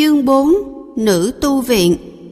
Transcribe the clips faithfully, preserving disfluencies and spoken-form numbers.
Chương bốn. Nữ tu viện.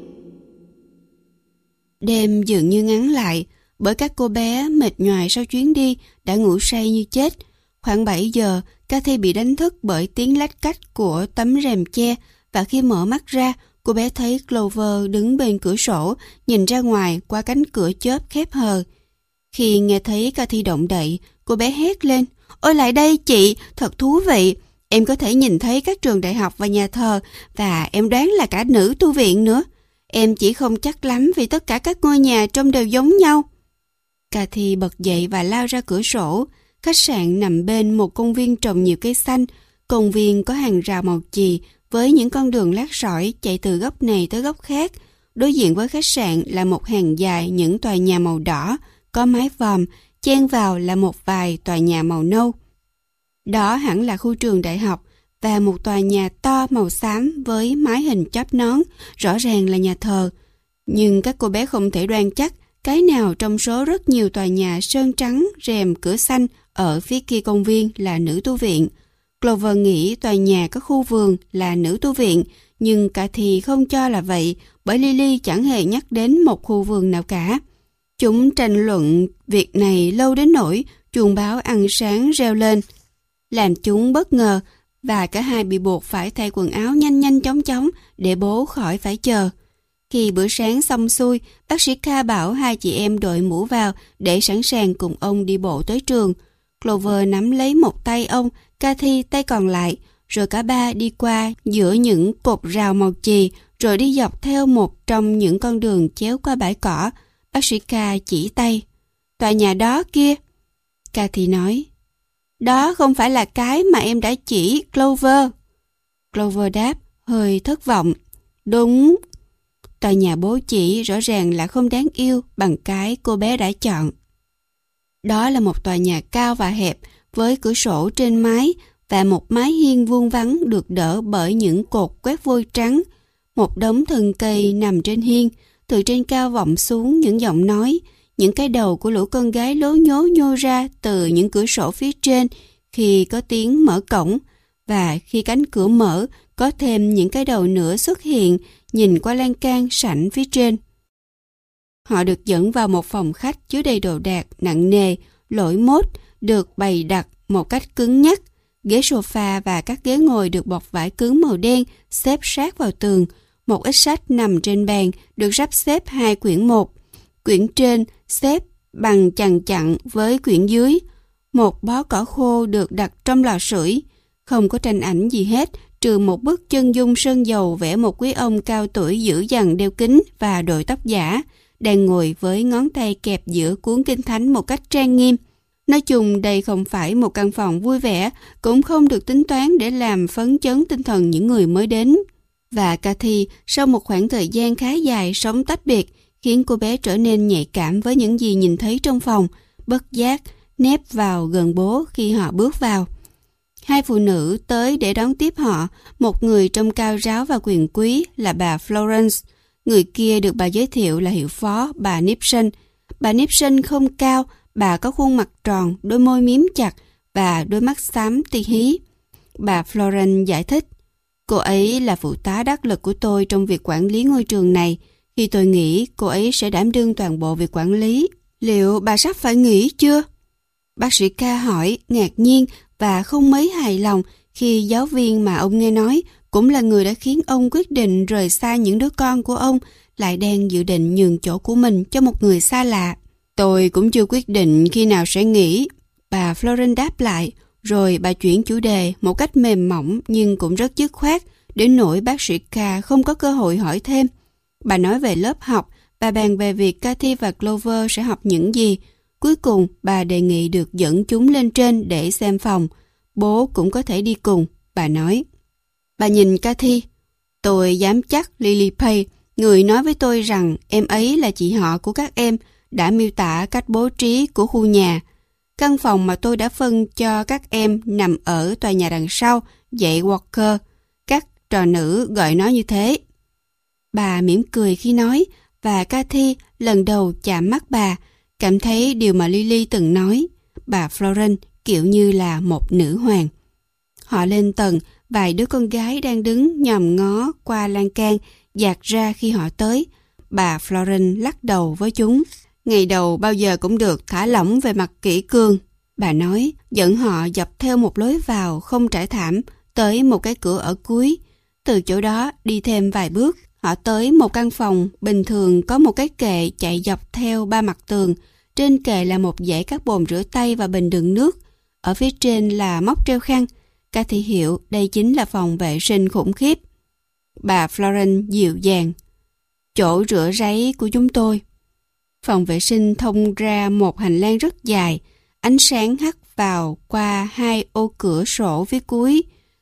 Đêm dường như ngắn lại, bởi các cô bé mệt nhoài sau chuyến đi đã ngủ say như chết. Khoảng bảy giờ, Cathy bị đánh thức bởi tiếng lách cách của tấm rèm che, và khi mở mắt ra, cô bé thấy Clover đứng bên cửa sổ, nhìn ra ngoài qua cánh cửa chớp khép hờ. Khi nghe thấy Cathy động đậy, cô bé hét lên: "Ôi lại đây chị, thật thú vị! Em có thể nhìn thấy các trường đại học và nhà thờ, và em đoán là cả nữ tu viện nữa. Em chỉ không chắc lắm vì tất cả các ngôi nhà trông đều giống nhau." Cathy bật dậy và lao ra cửa sổ. Khách sạn nằm bên một công viên trồng nhiều cây xanh. Công viên có hàng rào màu chì với những con đường lát sỏi chạy từ góc này tới góc khác. Đối diện với khách sạn là một hàng dài những tòa nhà màu đỏ, có mái vòm, chen vào là một vài tòa nhà màu nâu. Đó hẳn là khu trường đại học, và một tòa nhà to màu xám với mái hình chóp nón, rõ ràng là nhà thờ. Nhưng các cô bé không thể đoan chắc cái nào trong số rất nhiều tòa nhà sơn trắng, rèm, cửa xanh ở phía kia công viên là nữ tu viện. Clover nghĩ tòa nhà có khu vườn là nữ tu viện, nhưng Cathy không cho là vậy, bởi Lily chẳng hề nhắc đến một khu vườn nào cả. Chúng tranh luận việc này lâu đến nỗi chuông báo ăn sáng reo lên, làm chúng bất ngờ, và cả hai bị buộc phải thay quần áo nhanh nhanh chóng chóng để bố khỏi phải chờ. Khi bữa sáng xong xuôi, bác sĩ K bảo hai chị em đội mũ vào để sẵn sàng cùng ông đi bộ tới trường. Clover nắm lấy một tay ông, Cathy tay còn lại, rồi cả ba đi qua giữa những cột rào màu chì, rồi đi dọc theo một trong những con đường chéo qua bãi cỏ. Bác sĩ K chỉ tay: "Tòa nhà đó kia." Cathy nói: "Đó không phải là cái mà em đã chỉ, Clover." Clover đáp, hơi thất vọng: "Đúng." Tòa nhà bố chỉ rõ ràng là không đáng yêu bằng cái cô bé đã chọn. Đó là một tòa nhà cao và hẹp với cửa sổ trên mái và một mái hiên vuông vắn được đỡ bởi những cột quét vôi trắng. Một đống thân cây nằm trên hiên, từ trên cao vọng xuống những giọng nói, những cái đầu của lũ con gái lố nhố nhô ra từ những cửa sổ phía trên khi có tiếng mở cổng, và khi cánh cửa mở, có thêm những cái đầu nữa xuất hiện nhìn qua lan can sảnh phía trên. Họ được dẫn vào một phòng khách chứa đầy đồ đạc nặng nề, lỗi mốt, được bày đặt một cách cứng nhắc. Ghế sofa và các ghế ngồi được bọc vải cứng màu đen xếp sát vào tường. Một ít sách nằm trên bàn được sắp xếp hai quyển một. Quyển trên xếp bằng chằng chặn với quyển dưới. Một bó cỏ khô được đặt trong lò sưởi. Không có tranh ảnh gì hết, trừ một bức chân dung sơn dầu vẽ một quý ông cao tuổi dữ dằn đeo kính và đội tóc giả, đang ngồi với ngón tay kẹp giữa cuốn kinh thánh một cách trang nghiêm. Nói chung đây không phải một căn phòng vui vẻ, cũng không được tính toán để làm phấn chấn tinh thần những người mới đến. Và Cathy, sau một khoảng thời gian khá dài sống tách biệt, khiến cô bé trở nên nhạy cảm với những gì nhìn thấy trong phòng, bất giác nép vào gần bố khi họ bước vào. Hai phụ nữ tới để đón tiếp họ, một người trông cao ráo và quyền quý là bà Florence, người kia được bà giới thiệu là hiệu phó bà Nipson. Bà Nipson không cao, bà có khuôn mặt tròn, đôi môi miếm chặt và đôi mắt xám ti hí. Bà Florence giải thích: "Cô ấy là phụ tá đắc lực của tôi trong việc quản lý ngôi trường này. Khi tôi nghĩ cô ấy sẽ đảm đương toàn bộ việc quản lý." "Liệu bà sắp phải nghỉ chưa?" Bác sĩ K hỏi, ngạc nhiên và không mấy hài lòng khi giáo viên mà ông nghe nói cũng là người đã khiến ông quyết định rời xa những đứa con của ông lại đang dự định nhường chỗ của mình cho một người xa lạ. "Tôi cũng chưa quyết định khi nào sẽ nghỉ," bà Florence đáp lại, rồi bà chuyển chủ đề một cách mềm mỏng nhưng cũng rất dứt khoát, đến nỗi bác sĩ K không có cơ hội hỏi thêm. Bà nói về lớp học và bàn về việc Cathy và Clover sẽ học những gì. Cuối cùng, bà đề nghị được dẫn chúng lên trên để xem phòng. Bố cũng có thể đi cùng, bà nói. Bà nhìn Cathy. "Tôi dám chắc Lily Pay, người nói với tôi rằng em ấy là chị họ của các em, đã miêu tả cách bố trí của khu nhà. Căn phòng mà tôi đã phân cho các em nằm ở tòa nhà đằng sau, dãy Walker. Các trò nữ gọi nó như thế." Bà mỉm cười khi nói, và Cathy lần đầu chạm mắt bà, cảm thấy điều mà Lily từng nói. Bà Florence kiểu như là một nữ hoàng. Họ lên tầng vài đứa con gái đang đứng nhòm ngó qua lan can dạt ra khi họ tới. Bà Florence lắc đầu với chúng. Ngày đầu bao giờ cũng được thả lỏng về mặt kỷ cương. Bà nói, dẫn họ dọc theo một lối vào không trải thảm tới một cái cửa ở cuối. Từ chỗ đó đi thêm vài bước, họ tới một căn phòng bình thường có một cái kệ chạy dọc theo ba mặt tường. Trên kệ là một dãy các bồn rửa tay và bình đựng nước. Ở phía trên là móc treo khăn. Cathy hiểu đây chính là phòng vệ sinh khủng khiếp. Bà Florence dịu dàng. Chỗ rửa ráy của chúng tôi. Phòng vệ sinh thông ra một hành lang rất dài. Ánh sáng hắt vào qua hai ô cửa sổ phía cuối.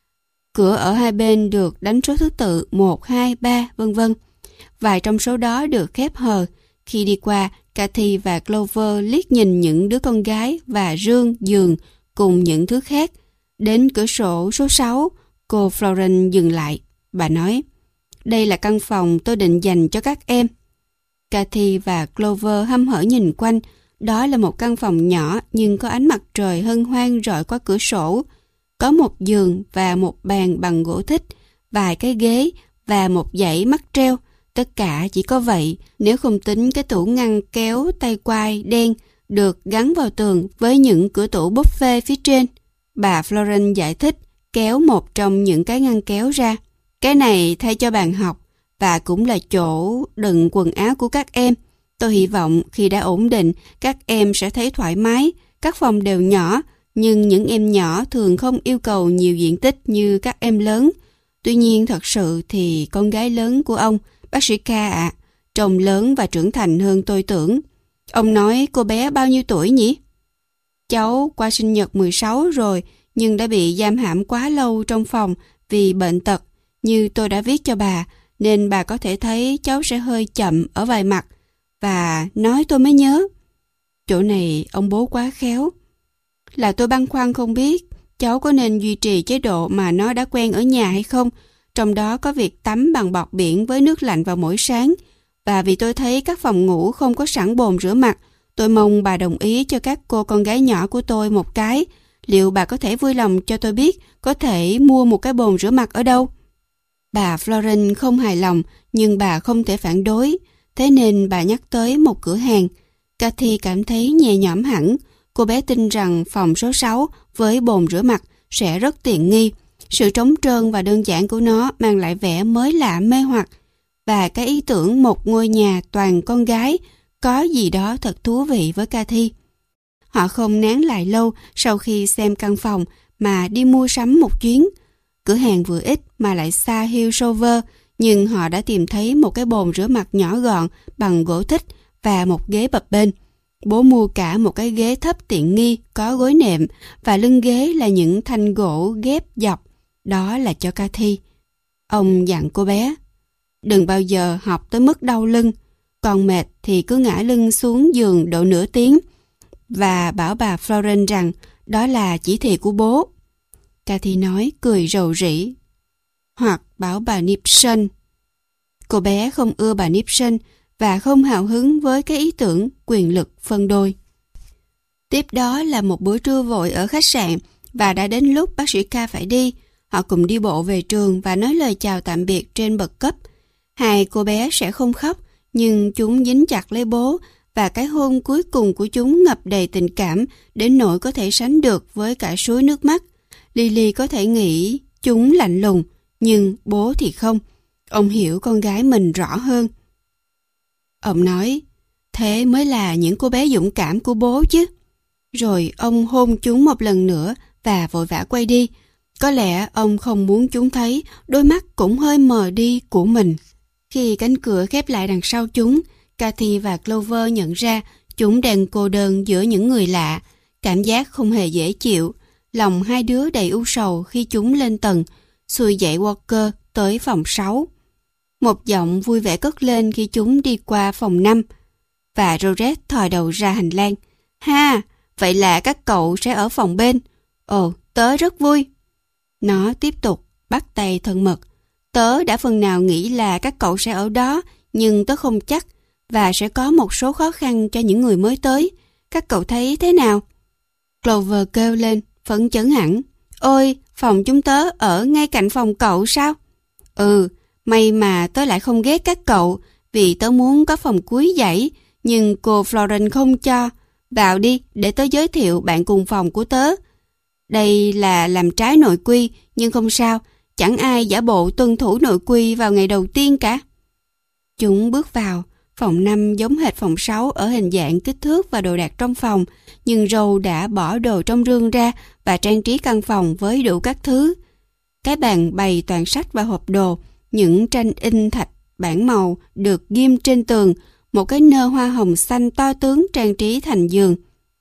Cửa ở hai bên được đánh số thứ tự một, hai, ba, vân vân. Vài trong số đó được khép hờ. Khi đi qua, Cathy và Clover liếc nhìn những đứa con gái và rương, giường cùng những thứ khác. Đến cửa sổ số sáu, cô Florence dừng lại. Bà nói, đây là căn phòng tôi định dành cho các em. Cathy và Clover hăm hở nhìn quanh. Đó là một căn phòng nhỏ nhưng có ánh mặt trời hân hoan rọi qua cửa sổ. Có một giường và một bàn bằng gỗ thích, vài cái ghế và một dãy mắc treo. Tất cả chỉ có vậy, nếu không tính cái tủ ngăn kéo tay quai đen được gắn vào tường với những cửa tủ buffet phía trên. Bà Florence giải thích, kéo một trong những cái ngăn kéo ra. Cái này thay cho bàn học và cũng là chỗ đựng quần áo của các em. Tôi hy vọng khi đã ổn định, các em sẽ thấy thoải mái. Các phòng đều nhỏ, nhưng những em nhỏ thường không yêu cầu nhiều diện tích như các em lớn. Tuy nhiên thật sự thì con gái lớn của ông, bác sĩ K ạ, à, trông lớn và trưởng thành hơn tôi tưởng. Ông nói cô bé bao nhiêu tuổi nhỉ? Cháu qua sinh nhật mười sáu rồi, nhưng đã bị giam hãm quá lâu trong phòng vì bệnh tật. Như tôi đã viết cho bà, nên bà có thể thấy cháu sẽ hơi chậm ở vài mặt. Và nói tôi mới nhớ. Chỗ này ông bố quá khéo. Là tôi băn khoăn không biết cháu có nên duy trì chế độ mà nó đã quen ở nhà hay không. Trong đó có việc tắm bằng bọt biển với nước lạnh vào mỗi sáng. Và vì tôi thấy các phòng ngủ không có sẵn bồn rửa mặt, tôi mong bà đồng ý cho các cô con gái nhỏ của tôi một cái. Liệu bà có thể vui lòng cho tôi biết có thể mua một cái bồn rửa mặt ở đâu? Bà Florence không hài lòng, nhưng bà không thể phản đối. Thế nên bà nhắc tới một cửa hàng. Cathy cảm thấy nhẹ nhõm hẳn. Cô bé tin rằng phòng số sáu với bồn rửa mặt sẽ rất tiện nghi. Sự trống trơn và đơn giản của nó mang lại vẻ mới lạ mê hoặc. Và cái ý tưởng một ngôi nhà toàn con gái có gì đó thật thú vị với Cathy. Họ không nán lại lâu sau khi xem căn phòng mà đi mua sắm một chuyến. Cửa hàng vừa ít mà lại xa Hillsover, nhưng họ đã tìm thấy một cái bồn rửa mặt nhỏ gọn bằng gỗ thích và một ghế bập bênh. Bố mua cả một cái ghế thấp tiện nghi có gối nệm và lưng ghế là những thanh gỗ ghép dọc. Đó là cho Cathy. Ông dặn cô bé, đừng bao giờ học tới mức đau lưng. Còn mệt thì cứ ngã lưng xuống giường độ nửa tiếng. Và bảo bà Florence rằng đó là chỉ thị của bố. Cathy nói cười rầu rĩ. Hoặc bảo bà Nipson. Cô bé không ưa bà Nipson và không hào hứng với cái ý tưởng quyền lực phân đôi. Tiếp đó là một bữa trưa vội ở khách sạn và đã đến lúc bác sĩ K phải đi. Họ cùng đi bộ về trường và nói lời chào tạm biệt trên bậc cấp. Hai cô bé sẽ không khóc, nhưng chúng dính chặt lấy bố và cái hôn cuối cùng của chúng ngập đầy tình cảm đến nỗi có thể sánh được với cả suối nước mắt. Lily có thể nghĩ chúng lạnh lùng, nhưng bố thì không. Ông hiểu con gái mình rõ hơn. Ông nói, thế mới là những cô bé dũng cảm của bố chứ. Rồi ông hôn chúng một lần nữa và vội vã quay đi. Có lẽ ông không muốn chúng thấy đôi mắt cũng hơi mờ đi của mình. Khi cánh cửa khép lại đằng sau chúng, Cathy và Clover nhận ra chúng đang cô đơn giữa những người lạ. Cảm giác không hề dễ chịu. Lòng hai đứa đầy u sầu khi chúng lên tầng, xuôi dậy Walker tới phòng sáu. Một giọng vui vẻ cất lên khi chúng đi qua phòng năm. Và Rosette thò đầu ra hành lang. Ha, vậy là các cậu sẽ ở phòng bên. Ồ, tớ rất vui. Nó tiếp tục bắt tay thân mật. Tớ đã phần nào nghĩ là các cậu sẽ ở đó, nhưng tớ không chắc, và sẽ có một số khó khăn cho những người mới tới. Các cậu thấy thế nào? Clover kêu lên, phấn chấn hẳn. Ôi, phòng chúng tớ ở ngay cạnh phòng cậu sao? Ừ, may mà tớ lại không ghét các cậu, vì tớ muốn có phòng cuối dãy, nhưng cô Florence không cho. Vào đi, để tớ giới thiệu bạn cùng phòng của tớ. Đây là làm trái nội quy, nhưng không sao, chẳng ai giả bộ tuân thủ nội quy vào ngày đầu tiên cả. Chúng bước vào, phòng năm giống hệt phòng sáu ở hình dạng, kích thước và đồ đạc trong phòng, nhưng Râu đã bỏ đồ trong rương ra và trang trí căn phòng với đủ các thứ. Cái bàn bày toàn sách và hộp đồ, những tranh in thạch bản màu được ghim trên tường, một cái nơ hoa hồng xanh to tướng trang trí thành giường.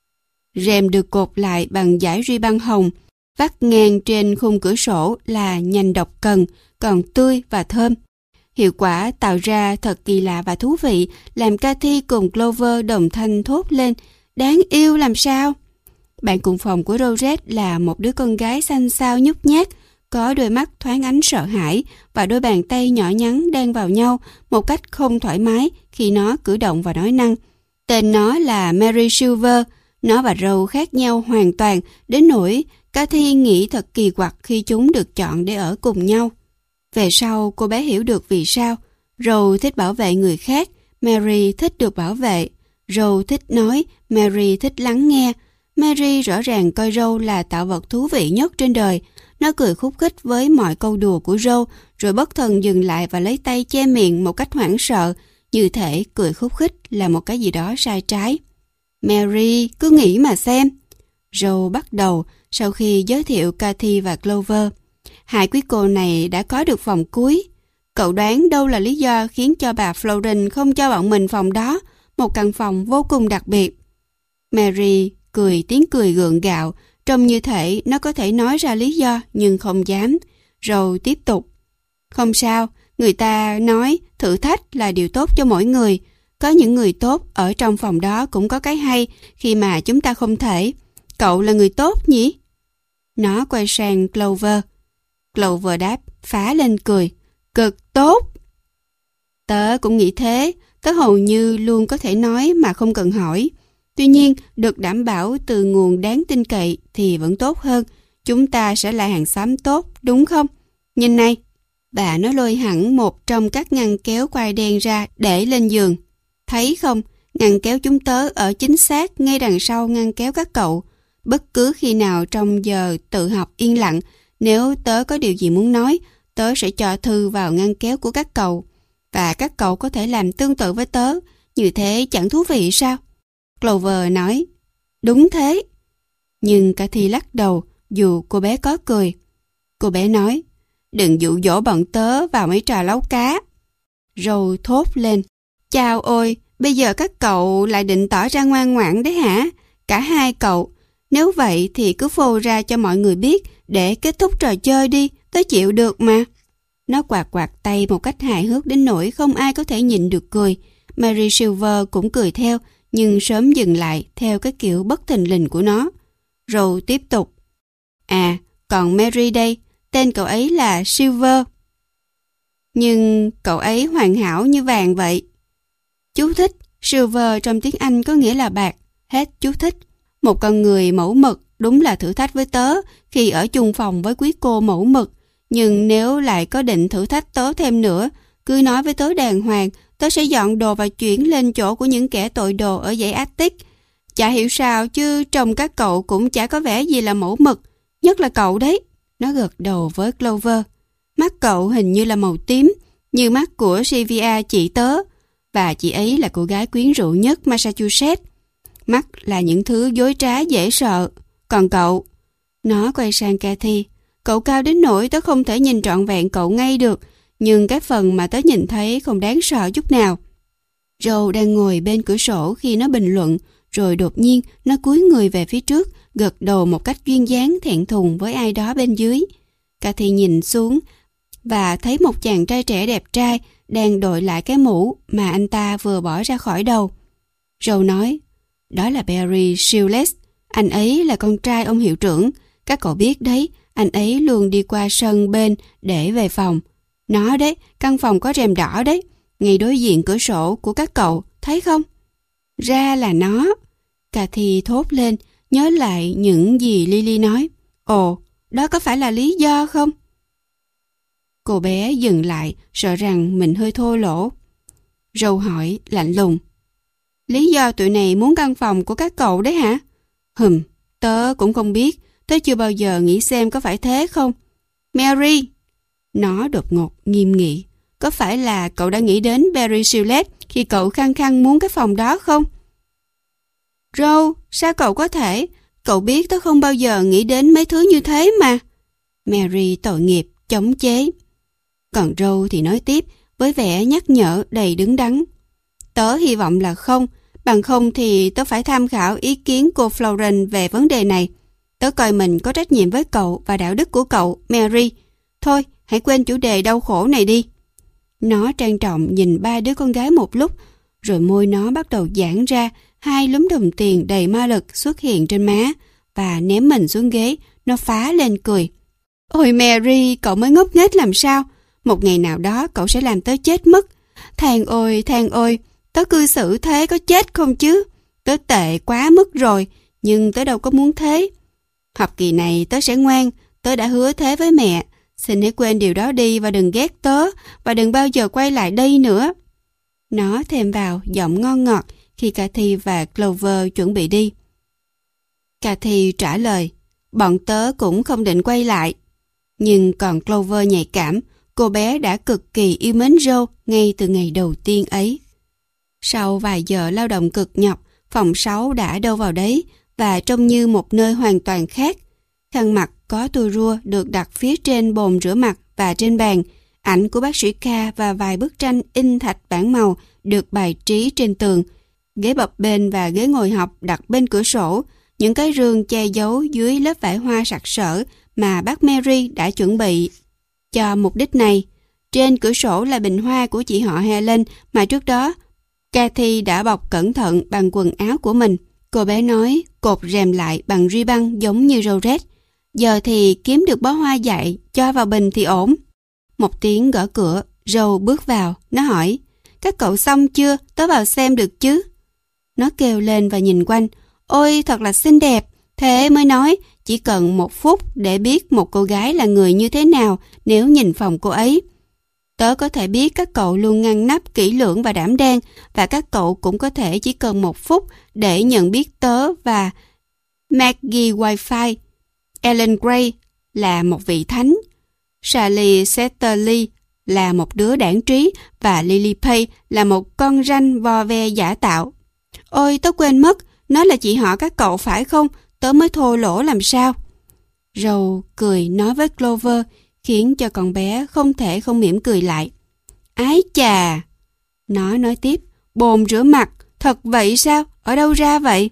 Rèm được cột lại bằng dải ruy băng hồng, vắt ngang trên khung cửa sổ là nhành độc cần, còn tươi và thơm. Hiệu quả tạo ra thật kỳ lạ và thú vị, làm Cathy cùng Clover đồng thanh thốt lên, đáng yêu làm sao. Bạn cùng phòng của Rosette là một đứa con gái xanh xao nhút nhát, có đôi mắt thoáng ánh sợ hãi và đôi bàn tay nhỏ nhắn đan vào nhau một cách không thoải mái khi nó cử động và nói năng. Tên nó là Mary Silver. Nó và Rose khác nhau hoàn toàn, đến nỗi Cathy nghĩ thật kỳ quặc khi chúng được chọn để ở cùng nhau. Về sau, cô bé hiểu được vì sao. Rose thích bảo vệ người khác, Mary thích được bảo vệ. Rose thích nói, Mary thích lắng nghe. Mary rõ ràng coi Rose là tạo vật thú vị nhất trên đời. Nó cười khúc khích với mọi câu đùa của Rose, rồi bất thần dừng lại và lấy tay che miệng một cách hoảng sợ, như thể cười khúc khích là một cái gì đó sai trái. Mary, cứ nghĩ mà xem. Rose bắt đầu sau khi giới thiệu Cathy và Clover. Hai quý cô này đã có được phòng cuối. Cậu đoán đâu là lý do khiến cho bà Florence không cho bọn mình phòng đó, một căn phòng vô cùng đặc biệt. Mary cười tiếng cười gượng gạo, trông như thể nó có thể nói ra lý do nhưng không dám. Rồi tiếp tục. Không sao, người ta nói thử thách là điều tốt cho mỗi người. Có những người tốt ở trong phòng đó cũng có cái hay khi mà chúng ta không thể. Cậu là người tốt nhỉ? Nó quay sang Clover. Clover đáp, phá lên cười. Cực tốt. Tớ cũng nghĩ thế. Tớ hầu như luôn có thể nói mà không cần hỏi. Tuy nhiên, được đảm bảo từ nguồn đáng tin cậy thì vẫn tốt hơn. Chúng ta sẽ là hàng xóm tốt, đúng không? Nhìn này. Bà nó lôi hẳn một trong các ngăn kéo quai đen ra để lên giường. Thấy không? Ngăn kéo chúng tớ ở chính xác ngay đằng sau ngăn kéo các cậu. Bất cứ khi nào trong giờ tự học yên lặng, nếu tớ có điều gì muốn nói, tớ sẽ cho thư vào ngăn kéo của các cậu. Và các cậu có thể làm tương tự với tớ. Như thế chẳng thú vị sao? Clover nói, đúng thế. Nhưng Cathy lắc đầu, dù cô bé có cười. Cô bé nói, đừng dụ dỗ bọn tớ vào mấy trò lấu cá. Rồi thốt lên, chao ôi, bây giờ các cậu lại định tỏ ra ngoan ngoãn đấy hả? Cả hai cậu. Nếu vậy thì cứ phô ra cho mọi người biết để kết thúc trò chơi đi, tớ chịu được mà. Nó quạt quạt tay một cách hài hước đến nỗi không ai có thể nhịn được cười. Mary Silver cũng cười theo, nhưng sớm dừng lại theo cái kiểu bất thình lình của nó. Rồi tiếp tục. À, còn Mary đây, tên cậu ấy là Silver. Nhưng cậu ấy hoàn hảo như vàng vậy. Chú thích, Silver trong tiếng Anh có nghĩa là bạc. Hết chú thích. Một con người mẫu mực đúng là thử thách với tớ khi ở chung phòng với quý cô mẫu mực. Nhưng nếu lại có định thử thách tớ thêm nữa, cứ nói với tớ đàng hoàng, tớ sẽ dọn đồ và chuyển lên chỗ của những kẻ tội đồ ở dãy Attic. Chả hiểu sao chứ trông các cậu cũng chả có vẻ gì là mẫu mực, nhất là cậu đấy. Nó gật đầu với Clover. Mắt cậu hình như là màu tím, như mắt của Sylvia chị tớ, và chị ấy là cô gái quyến rũ nhất Massachusetts. Mắt là những thứ dối trá dễ sợ. Còn cậu? Nó quay sang Cathy. Cậu cao đến nỗi tớ không thể nhìn trọn vẹn cậu ngay được, nhưng cái phần mà tớ nhìn thấy không đáng sợ chút nào. Joe đang ngồi bên cửa sổ khi nó bình luận, rồi đột nhiên nó cúi người về phía trước, gật đầu một cách duyên dáng thẹn thùng với ai đó bên dưới. Cathy nhìn xuống và thấy một chàng trai trẻ đẹp trai đang đội lại cái mũ mà anh ta vừa bỏ ra khỏi đầu. Joe nói, đó là Barry Shields, anh ấy là con trai ông hiệu trưởng. Các cậu biết đấy, anh ấy luôn đi qua sân bên để về phòng. Nó đấy, căn phòng có rèm đỏ đấy, ngay đối diện cửa sổ của các cậu, thấy không? Ra là nó. Cathy thốt lên, nhớ lại những gì Lily nói. Ồ, đó có phải là lý do không? Cô bé dừng lại, sợ rằng mình hơi thô lỗ. Râu hỏi lạnh lùng. Lý do tụi này muốn căn phòng của các cậu đấy hả? Hừm, tớ cũng không biết, tớ chưa bao giờ nghĩ xem có phải thế không. Mary! Nó đột ngột, nghiêm nghị. Có phải là cậu đã nghĩ đến Barry Gillette khi cậu khăng khăng muốn cái phòng đó không? Râu, sao cậu có thể? Cậu biết tớ không bao giờ nghĩ đến mấy thứ như thế mà. Mary tội nghiệp, chống chế. Còn Râu thì nói tiếp với vẻ nhắc nhở đầy đứng đắn. Tớ hy vọng là không, bằng không thì tớ phải tham khảo ý kiến cô Florence về vấn đề này. Tớ coi mình có trách nhiệm với cậu và đạo đức của cậu, Mary. Thôi, hãy quên chủ đề đau khổ này đi. Nó trang trọng nhìn ba đứa con gái một lúc, rồi môi nó bắt đầu giãn ra, hai lúm đồng tiền đầy ma lực xuất hiện trên má, và ném mình xuống ghế, nó phá lên cười. Ôi Mary, cậu mới ngốc nghếch làm sao? Một ngày nào đó cậu sẽ làm tớ chết mất. Than ôi, than ôi, tớ cư xử thế có chết không chứ? Tớ tệ quá mức rồi, nhưng tớ đâu có muốn thế. Học kỳ này tớ sẽ ngoan, tớ đã hứa thế với mẹ. Xin hãy quên điều đó đi và đừng ghét tớ, và đừng bao giờ quay lại đây nữa. Nó thêm vào giọng ngon ngọt khi Cathy và Clover chuẩn bị đi. Cathy trả lời, bọn tớ cũng không định quay lại. Nhưng còn Clover nhạy cảm, cô bé đã cực kỳ yêu mến Joe ngay từ ngày đầu tiên ấy. Sau vài giờ lao động cực nhọc, phòng sáu đã đâu vào đấy và trông như một nơi hoàn toàn khác. Khăn mặt có tua rua được đặt phía trên bồn rửa mặt và trên bàn, ảnh của bác sĩ K và vài bức tranh in thạch bản màu được bài trí trên tường. Ghế bập bênh và ghế ngồi học đặt bên cửa sổ, những cái rương che giấu dưới lớp vải hoa sặc sỡ mà bác Mary đã chuẩn bị cho mục đích này. Trên cửa sổ là bình hoa của chị họ Helen mà trước đó Cathy đã bọc cẩn thận bằng quần áo của mình. Cô bé nói cột rèm lại bằng ruy băng giống như râu rết. Giờ thì kiếm được bó hoa dại cho vào bình thì ổn. Một tiếng gõ cửa, Râu bước vào. Nó hỏi, các cậu xong chưa? Tớ vào xem được chứ? Nó kêu lên và nhìn quanh. Ôi thật là xinh đẹp. Thế mới nói chỉ cần một phút để biết một cô gái là người như thế nào nếu nhìn phòng cô ấy. Tớ có thể biết các cậu luôn ngăn nắp kỹ lưỡng và đảm đang, và các cậu cũng có thể chỉ cần một phút để nhận biết tớ và Maggie Wi-Fi. Ellen Gray là một vị thánh, Sally Setterly là một đứa đảng trí và Lily Pay là một con ranh vo ve giả tạo. Ôi tớ quên mất, nó là chị họ các cậu phải không? Tớ mới thô lỗ làm sao? Râu cười nói với Clover, khiến cho con bé không thể không mỉm cười lại. Ái chà! Nó nói tiếp, bồn rửa mặt, thật vậy sao? Ở đâu ra vậy?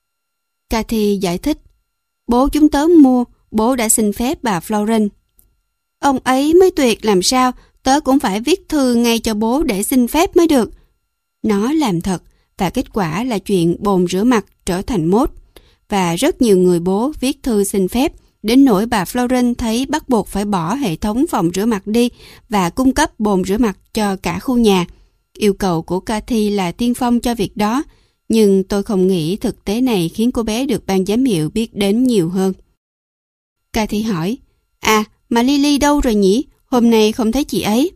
Cathy giải thích, bố chúng tớ mua, bố đã xin phép bà Florence. Ông ấy mới tuyệt làm sao, tớ cũng phải viết thư ngay cho bố để xin phép mới được. Nó làm thật, và kết quả là chuyện bồn rửa mặt trở thành mốt. Và rất nhiều người bố viết thư xin phép, đến nỗi bà Florence thấy bắt buộc phải bỏ hệ thống phòng rửa mặt đi và cung cấp bồn rửa mặt cho cả khu nhà. Yêu cầu của Cathy là tiên phong cho việc đó, nhưng tôi không nghĩ thực tế này khiến cô bé được ban giám hiệu biết đến nhiều hơn. Cathy hỏi, à, mà Lily đâu rồi nhỉ? Hôm nay không thấy chị ấy.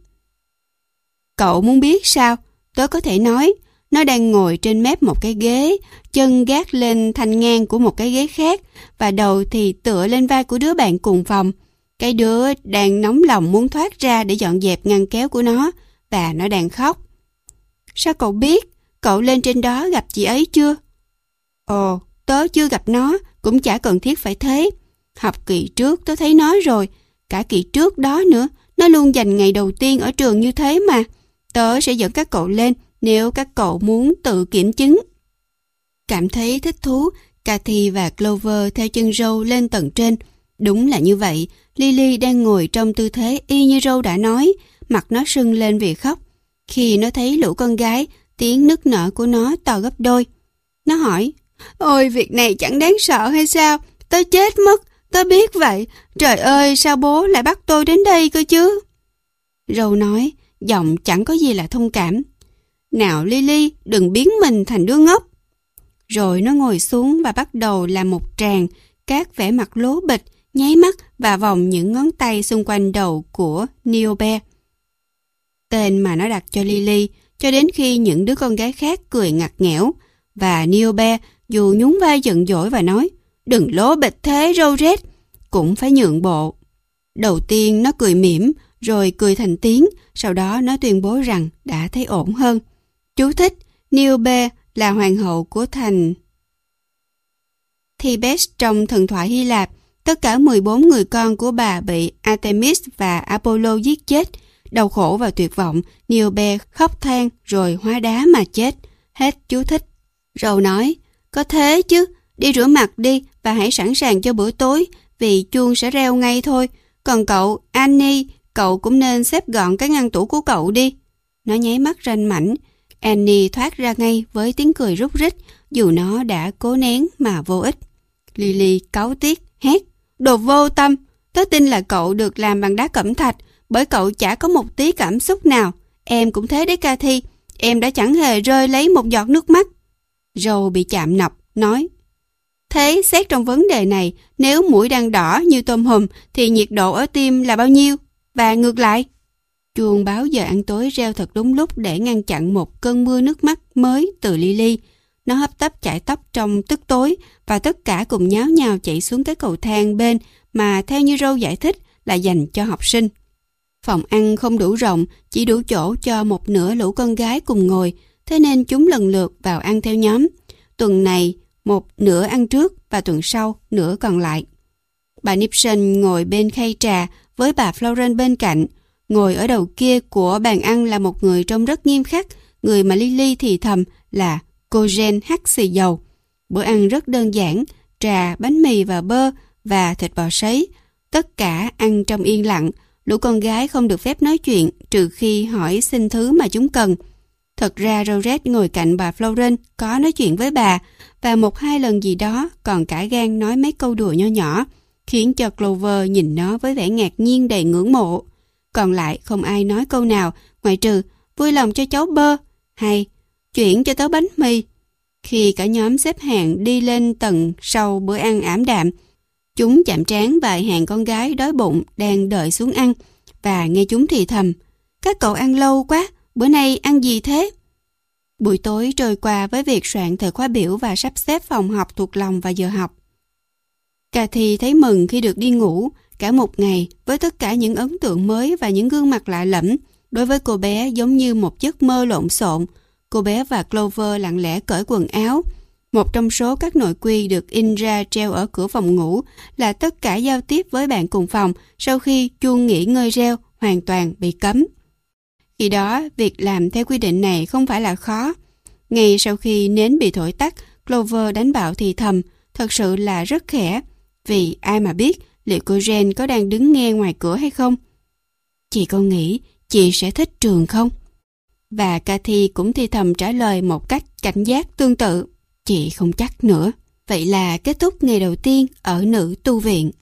Cậu muốn biết sao? Tớ có thể nói, nó đang ngồi trên mép một cái ghế, chân gác lên thanh ngang của một cái ghế khác, và đầu thì tựa lên vai của đứa bạn cùng phòng. Cái đứa đang nóng lòng muốn thoát ra để dọn dẹp ngăn kéo của nó, và nó đang khóc. Sao cậu biết? Cậu lên trên đó gặp chị ấy chưa? Ồ, tớ chưa gặp nó, cũng chả cần thiết phải thế. Học kỳ trước tớ thấy nó rồi, cả kỳ trước đó nữa, nó luôn dành ngày đầu tiên ở trường như thế mà. Tớ sẽ dẫn các cậu lên nếu các cậu muốn tự kiểm chứng. Cảm thấy thích thú, Cathy và Clover theo chân Râu lên tầng trên. Đúng là như vậy, Lily đang ngồi trong tư thế y như Râu đã nói, mặt nó sưng lên vì khóc. Khi nó thấy lũ con gái, tiếng nức nở của nó to gấp đôi. Nó hỏi, ôi việc này chẳng đáng sợ hay sao? Tớ chết mất, tớ biết vậy. Trời ơi, sao bố lại bắt tôi đến đây cơ chứ? Râu nói, giọng chẳng có gì là thông cảm. Nào Lily, đừng biến mình thành đứa ngốc. Rồi nó ngồi xuống và bắt đầu làm một tràng các vẻ mặt lố bịch nháy mắt và vòng những ngón tay xung quanh đầu của Niobe. Tên mà nó đặt cho Lily, cho đến khi những đứa con gái khác cười ngặt nghẽo, và Niobe dù nhún vai giận dỗi và nói, đừng lố bịch thế Rosette, cũng phải nhượng bộ. Đầu tiên nó cười mỉm, rồi cười thành tiếng, sau đó nó tuyên bố rằng đã thấy ổn hơn. Chú thích, Niobe là hoàng hậu của thành Thebes trong thần thoại Hy Lạp. Tất cả mười bốn người con của bà bị Artemis và Apollo giết chết. Đau khổ và tuyệt vọng, Niobe khóc than rồi hóa đá mà chết. Hết chú thích. Râu nói, có thế chứ, đi rửa mặt đi và hãy sẵn sàng cho bữa tối, vì chuông sẽ reo ngay thôi. Còn cậu, Annie, cậu cũng nên xếp gọn cái ngăn tủ của cậu đi. Nó nháy mắt ranh mảnh. Annie thoát ra ngay với tiếng cười rúc rích, dù nó đã cố nén mà vô ích. Lily cáu tiết, hét, đồ vô tâm, tớ tin là cậu được làm bằng đá cẩm thạch, bởi cậu chả có một tí cảm xúc nào. Em cũng thế đấy Cathy, em đã chẳng hề rơi lấy một giọt nước mắt. Râu bị chạm nọc, nói, thế xét trong vấn đề này, nếu mũi đang đỏ như tôm hùm thì nhiệt độ ở tim là bao nhiêu? Và ngược lại. Chuông báo giờ ăn tối reo thật đúng lúc để ngăn chặn một cơn mưa nước mắt mới từ Lily. Nó hấp tấp chải tóc trong tức tối và tất cả cùng nháo nhào chạy xuống cái cầu thang bên mà theo như Râu giải thích là dành cho học sinh. Phòng ăn không đủ rộng, chỉ đủ chỗ cho một nửa lũ con gái cùng ngồi, thế nên chúng lần lượt vào ăn theo nhóm. Tuần này, một nửa ăn trước và tuần sau, nửa còn lại. Bà Nixon ngồi bên khay trà với bà Florence bên cạnh. Ngồi ở đầu kia của bàn ăn là một người trông rất nghiêm khắc, người mà Lily thì thầm là cô Jane hắt xì dầu. Bữa ăn rất đơn giản, trà, bánh mì và bơ và thịt bò sấy. Tất cả ăn trong yên lặng, lũ con gái không được phép nói chuyện trừ khi hỏi xin thứ mà chúng cần. Thật ra Rosette ngồi cạnh bà Florence có nói chuyện với bà và một hai lần gì đó còn cả gan nói mấy câu đùa nho nhỏ, khiến cho Clover nhìn nó với vẻ ngạc nhiên đầy ngưỡng mộ. Còn lại không ai nói câu nào ngoại trừ vui lòng cho cháu bơ hay chuyển cho tớ bánh mì. Khi cả nhóm xếp hàng đi lên tầng sau bữa ăn ảm đạm, chúng chạm trán vài hàng con gái đói bụng đang đợi xuống ăn và nghe chúng thì thầm, các cậu ăn lâu quá, bữa nay ăn gì thế? Buổi tối trôi qua với việc soạn thời khóa biểu và sắp xếp phòng học thuộc lòng và giờ học. Cathy thấy mừng khi được đi ngủ cả một ngày với tất cả những ấn tượng mới và những gương mặt lạ lẫm. Đối với cô bé giống như một giấc mơ lộn xộn. Cô bé và Clover lặng lẽ cởi quần áo. Một trong số các nội quy được in ra treo ở cửa phòng ngủ là tất cả giao tiếp với bạn cùng phòng sau khi chuông nghỉ ngơi reo hoàn toàn bị cấm. Khi đó, việc làm theo quy định này không phải là khó. Ngay sau khi nến bị thổi tắt, Clover đánh bạo thì thầm, thật sự là rất khẽ, vì ai mà biết liệu cô Jane có đang đứng nghe ngoài cửa hay không. Chị có nghĩ chị sẽ thích trường không? Và Cathy cũng thì thầm trả lời một cách cảnh giác tương tự. Chị không chắc nữa. Vậy là kết thúc ngày đầu tiên ở nữ tu viện.